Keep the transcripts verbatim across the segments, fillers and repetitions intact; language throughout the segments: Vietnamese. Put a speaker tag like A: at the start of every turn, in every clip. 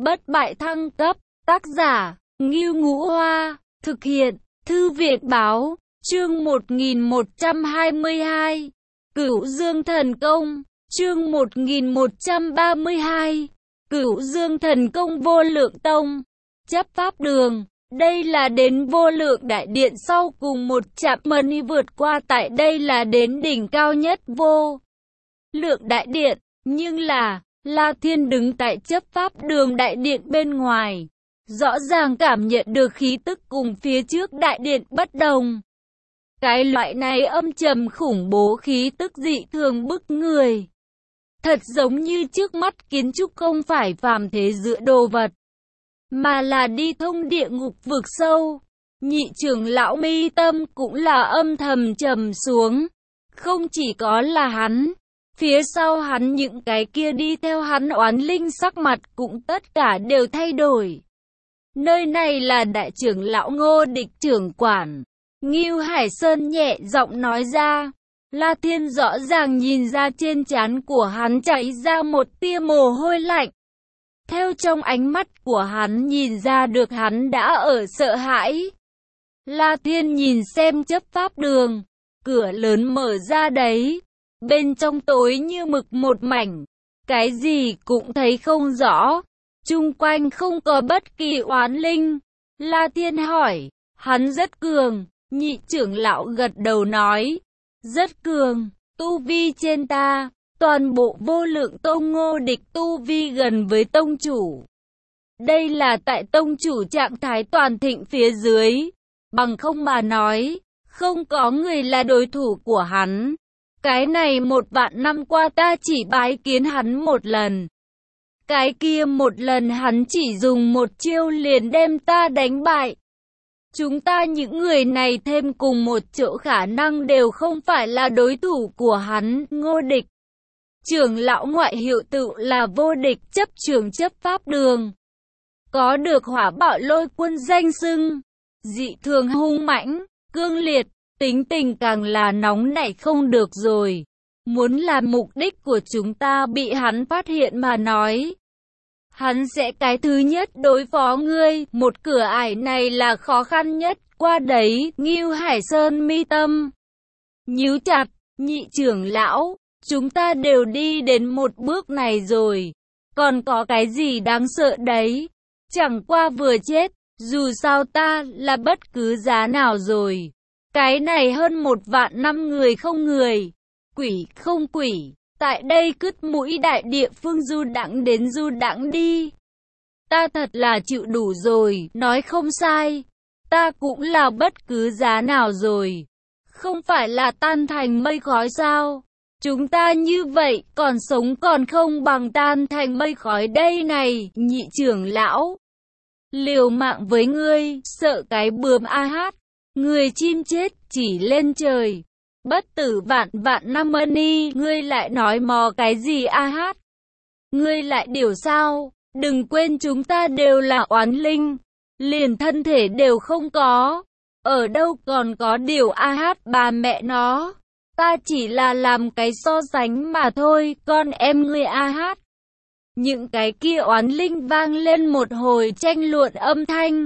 A: bất bại thăng cấp, tác giả, Ngưu Ngũ Hoa, thực hiện, Thư viện Báo, chương một nghìn một trăm hai mươi hai, Cửu Dương Thần Công, chương một nghìn một trăm ba mươi hai, Cửu Dương Thần Công Vô Lượng Tông, chấp pháp đường. Đây là đến Vô Lượng Đại Điện sau cùng một chạm mani vượt qua, tại đây là đến đỉnh cao nhất Vô Lượng Đại Điện, nhưng là, La Thiên đứng tại chấp pháp đường đại điện bên ngoài, rõ ràng cảm nhận được khí tức cùng phía trước đại điện bất đồng. Cái loại này âm trầm khủng bố khí tức dị thường bức người. Thật giống như trước mắt kiến trúc không phải phàm thế giữa đồ vật, mà là đi thông địa ngục vực sâu. Nhị trưởng lão mi tâm cũng là âm thầm trầm xuống. Không chỉ có là hắn, phía sau hắn những cái kia đi theo hắn oán linh sắc mặt cũng tất cả đều thay đổi. Nơi này là đại trưởng lão Ngô Địch trưởng quản. Ngưu Hải Sơn nhẹ giọng nói ra. La Thiên rõ ràng nhìn ra trên trán của hắn chảy ra một tia mồ hôi lạnh. Theo trong ánh mắt của hắn nhìn ra được hắn đã ở sợ hãi. La Thiên nhìn xem chấp pháp đường, cửa lớn mở ra đấy, bên trong tối như mực một mảnh, cái gì cũng thấy không rõ, chung quanh không có bất kỳ oán linh. La Thiên hỏi, hắn rất cường, nhị trưởng lão gật đầu nói, rất cường, tu vi trên ta. Toàn bộ Vô Lượng Tông Ngô Địch tu vi gần với tông chủ. Đây là tại tông chủ trạng thái toàn thịnh phía dưới. Bằng không mà nói, không có người là đối thủ của hắn. Cái này một vạn năm qua ta chỉ bái kiến hắn một lần. Cái kia một lần hắn chỉ dùng một chiêu liền đem ta đánh bại. Chúng ta những người này thêm cùng một chỗ khả năng đều không phải là đối thủ của hắn. Ngô Địch trưởng lão ngoại hiệu tự là Vô Địch chấp trưởng chấp pháp đường. Có được Hỏa Bạo Lôi Quân danh xưng, dị thường hung mãnh, cương liệt, tính tình càng là nóng nảy không được rồi. Muốn là mục đích của chúng ta bị hắn phát hiện mà nói, hắn sẽ cái thứ nhất đối phó ngươi. Một cửa ải này là khó khăn nhất qua đấy. Ngưu Hải Sơn mi tâm nhíu chặt, nhị trưởng lão, chúng ta đều đi đến một bước này rồi, còn có cái gì đáng sợ đấy, chẳng qua vừa chết, dù sao ta là bất cứ giá nào rồi. Cái này hơn một vạn năm người không người, quỷ không quỷ, tại đây cứt mũi đại địa phương du đãng đến du đãng đi. Ta thật là chịu đủ rồi, nói không sai, ta cũng là bất cứ giá nào rồi, không phải là tan thành mây khói sao? Chúng ta như vậy, còn sống còn không bằng tan thành mây khói đây này, nhị trưởng lão. Liều mạng với ngươi, sợ cái bướm a hát, người chim chết chỉ lên trời. Bất tử vạn vạn năm mani, ngươi lại nói mò cái gì a hát? Ngươi lại điều sao? Đừng quên chúng ta đều là oán linh, liền thân thể đều không có. Ở đâu còn có điều a hát bà mẹ nó. Ta chỉ là làm cái so sánh mà thôi, con em ngươi a hát. Những cái kia oán linh vang lên một hồi tranh luận âm thanh.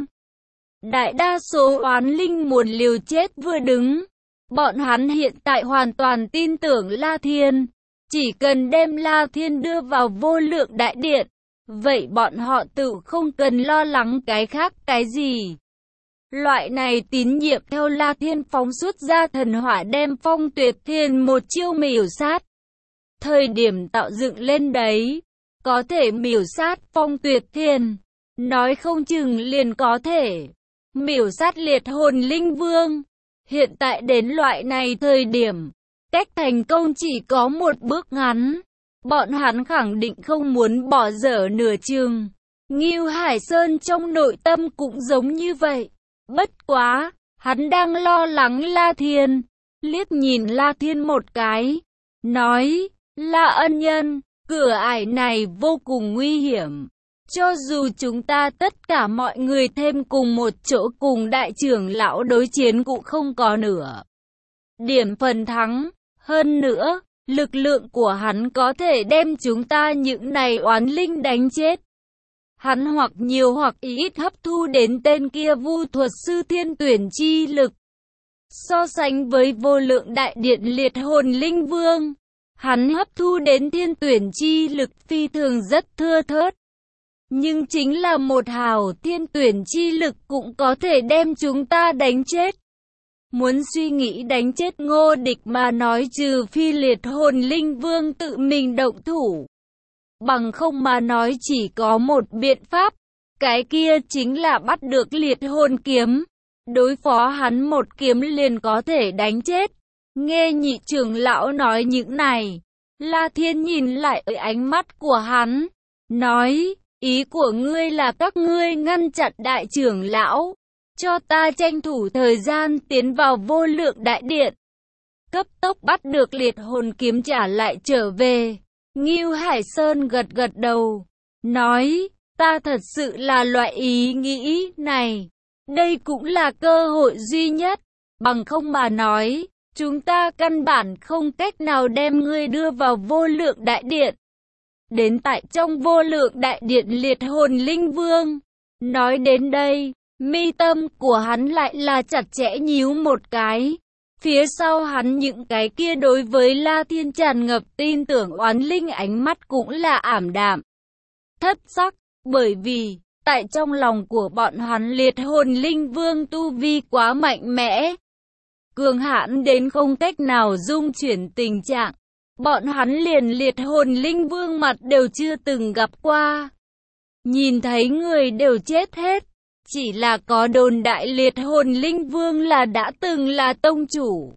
A: Đại đa số oán linh muốn liều chết vừa đứng. Bọn hắn hiện tại hoàn toàn tin tưởng La Thiên. Chỉ cần đem La Thiên đưa vào Vô Lượng Đại Điện, vậy bọn họ tự không cần lo lắng cái khác cái gì. Loại này tín nhiệm theo La Thiên phóng xuất ra thần hỏa đem Phong Tuyệt Thiên một chiêu miểu sát. Thời điểm tạo dựng lên đấy, có thể miểu sát Phong Tuyệt Thiên, nói không chừng liền có thể miểu sát Liệt Hồn Linh Vương. Hiện tại đến loại này thời điểm, cách thành công chỉ có một bước ngắn. Bọn hắn khẳng định không muốn bỏ dở nửa chừng. Ngưu Hải Sơn trong nội tâm cũng giống như vậy. Bất quá, hắn đang lo lắng La Thiên, liếc nhìn La Thiên một cái, nói, La ân nhân, cửa ải này vô cùng nguy hiểm. Cho dù chúng ta tất cả mọi người thêm cùng một chỗ cùng đại trưởng lão đối chiến cũng không có nửa điểm phần thắng. Hơn nữa, lực lượng của hắn có thể đem chúng ta những này oán linh đánh chết. hắn hoặc nhiều hoặc ít hấp thu đến tên kia vu thuật sư thiên tuyển chi lực. So sánh với vô lượng đại điện liệt hồn linh vương, hắn hấp thu đến thiên tuyển chi lực phi thường rất thưa thớt. Nhưng chính là một hào thiên tuyển chi lực cũng có thể đem chúng ta đánh chết. Muốn suy nghĩ đánh chết Ngô Địch mà nói, trừ phi liệt hồn linh vương tự mình động thủ. Bằng không mà nói chỉ có một biện pháp, cái kia chính là bắt được liệt hồn kiếm. Đối phó hắn một kiếm liền có thể đánh chết. Nghe nhị trưởng lão nói những này, La Thiên nhìn lại ở ánh mắt của hắn, nói, ý của ngươi là các ngươi ngăn chặn đại trưởng lão, cho ta tranh thủ thời gian tiến vào vô lượng đại điện. Cấp tốc bắt được liệt hồn kiếm trả lại trở về. Ngưu Hải Sơn gật gật đầu, nói, ta thật sự là loại ý nghĩ này. Đây cũng là cơ hội duy nhất, bằng không mà nói, chúng ta căn bản không cách nào đem ngươi đưa vào vô lượng đại điện. Đến tại trong vô lượng đại điện liệt hồn linh vương. Nói đến đây, mi tâm của hắn lại là chặt chẽ nhíu một cái. Phía sau hắn những cái kia đối với La Thiên tràn ngập tin tưởng oán linh ánh mắt cũng là ảm đạm, thất sắc, bởi vì tại trong lòng của bọn hắn liệt hồn linh vương tu vi quá mạnh mẽ, cường hãn đến không cách nào dung chuyển tình trạng. Bọn hắn liền liệt hồn linh vương mặt đều chưa từng gặp qua. Nhìn thấy người đều chết hết. Chỉ là có đồn đại liệt hồn linh vương là đã từng là tông chủ.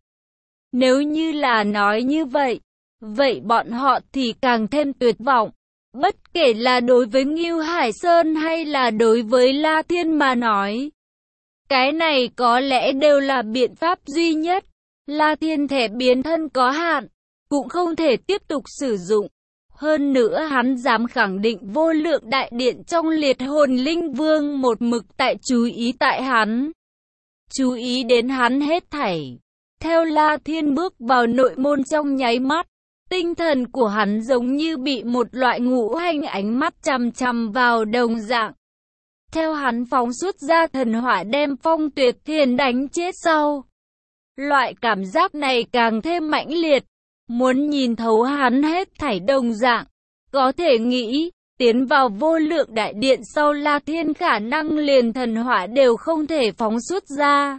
A: Nếu như là nói như vậy, vậy bọn họ thì càng thêm tuyệt vọng. Bất kể là đối với Ngưu Hải Sơn hay là đối với La Thiên mà nói, cái này có lẽ đều là biện pháp duy nhất. La Thiên thẻ biến thân có hạn, cũng không thể tiếp tục sử dụng. Hơn nữa hắn dám khẳng định vô lượng đại điện trong liệt hồn linh vương một mực tại chú ý tại hắn. Chú ý đến hắn hết thảy. Theo La Thiên bước vào nội môn trong nháy mắt, tinh thần của hắn giống như bị một loại ngũ hành ánh mắt chằm chằm vào đồng dạng. Theo hắn phóng xuất ra thần hỏa đem Phong Tuyệt Thiên đánh chết sau. Loại cảm giác này càng thêm mãnh liệt. Muốn nhìn thấu hắn hết thảy đồng dạng, có thể nghĩ, tiến vào vô lượng đại điện sau La Thiên khả năng liền thần hỏa đều không thể phóng xuất ra.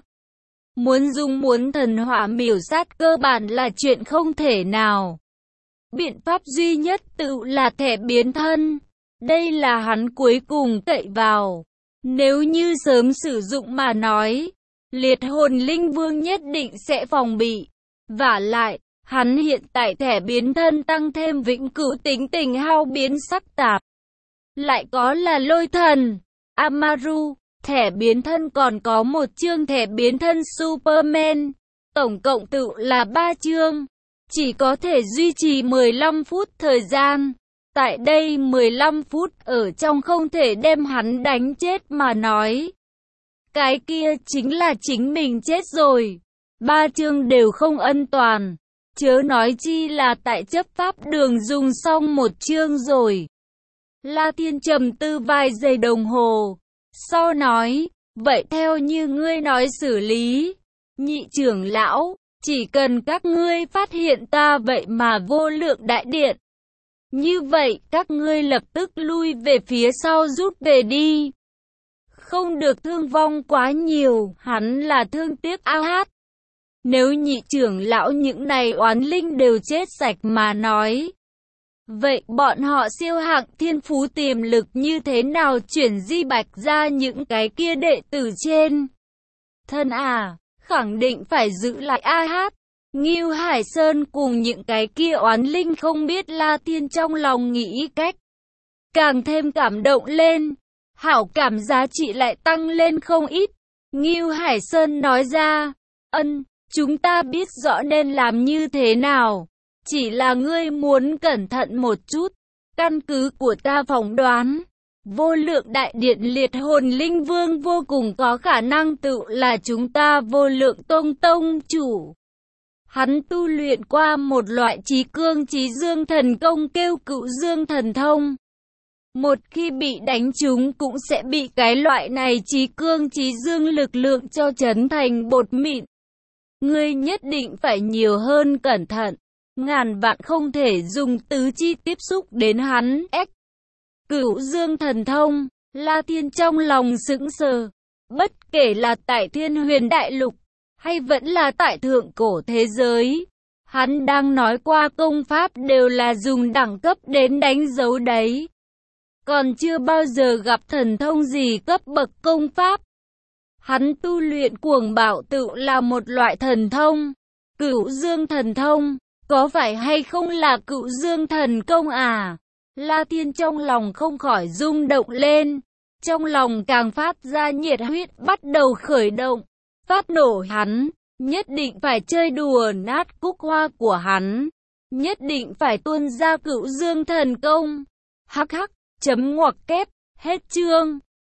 A: Muốn dùng muốn thần hỏa miểu sát cơ bản là chuyện không thể nào. Biện pháp duy nhất tự là thẻ biến thân. Đây là hắn cuối cùng cậy vào. Nếu như sớm sử dụng mà nói, liệt hồn linh vương nhất định sẽ phòng bị. Vả lại, hắn hiện tại thẻ biến thân tăng thêm vĩnh cửu tính tình hao biến sắc tạp. Lại có là lôi thần, Amaru, thẻ biến thân còn có một chương thẻ biến thân Superman. Tổng cộng tự là ba chương. Chỉ có thể duy trì mười lăm phút thời gian. Tại đây mười lăm phút ở trong không thể đem hắn đánh chết mà nói. Cái kia chính là chính mình chết rồi. Ba chương đều không ân toàn. Chớ nói chi là tại chấp pháp đường dùng xong một chương rồi. La Thiên trầm tư vài giây đồng hồ. Sau nói, vậy theo như ngươi nói xử lý. Nhị trưởng lão, chỉ cần các ngươi phát hiện ta vậy mà vô lượng đại điện. Như vậy các ngươi lập tức lui về phía sau rút về đi. Không được thương vong quá nhiều, hắn là thương tiếc a hát. Nếu nhị trưởng lão những này oán linh đều chết sạch mà nói. Vậy bọn họ siêu hạng thiên phú tiềm lực như thế nào chuyển di bạch ra những cái kia đệ tử trên? Thân à, khẳng định phải giữ lại a hát. Ngưu Hải Sơn cùng những cái kia oán linh không biết La Thiên trong lòng nghĩ cách. Càng thêm cảm động lên, hảo cảm giá trị lại tăng lên không ít. Ngưu Hải Sơn nói ra, ân, chúng ta biết rõ nên làm như thế nào. Chỉ là ngươi muốn cẩn thận một chút. Căn cứ của ta phỏng đoán, vô lượng đại điện liệt hồn linh vương vô cùng có khả năng tự là chúng ta vô lượng tông tông chủ. Hắn tu luyện qua một loại trí cương trí dương thần công kêu Cựu Dương thần thông. Một khi bị đánh trúng cũng sẽ bị cái loại này trí cương trí dương lực lượng cho chấn thành bột mịn. Ngươi nhất định phải nhiều hơn cẩn thận. Ngàn vạn không thể dùng tứ chi tiếp xúc đến hắn. Ếch! Cửu dương thần thông, La Thiên trong lòng sững sờ. Bất kể là tại Thiên Huyền Đại Lục, hay vẫn là tại thượng cổ thế giới, hắn đang nói qua công pháp đều là dùng đẳng cấp đến đánh dấu đấy. Còn chưa bao giờ gặp thần thông gì cấp bậc công pháp. Hắn tu luyện cuồng bạo tự là một loại thần thông. Cửu dương thần thông, có phải hay không là cửu dương thần công à? La Thiên trong lòng không khỏi rung động lên. Trong lòng càng phát ra nhiệt huyết bắt đầu khởi động. Phát nổ hắn, nhất định phải chơi đùa nát cúc hoa của hắn. Nhất định phải tuôn ra cửu dương thần công. Hắc hắc, chấm ngoặc kép, hết chương.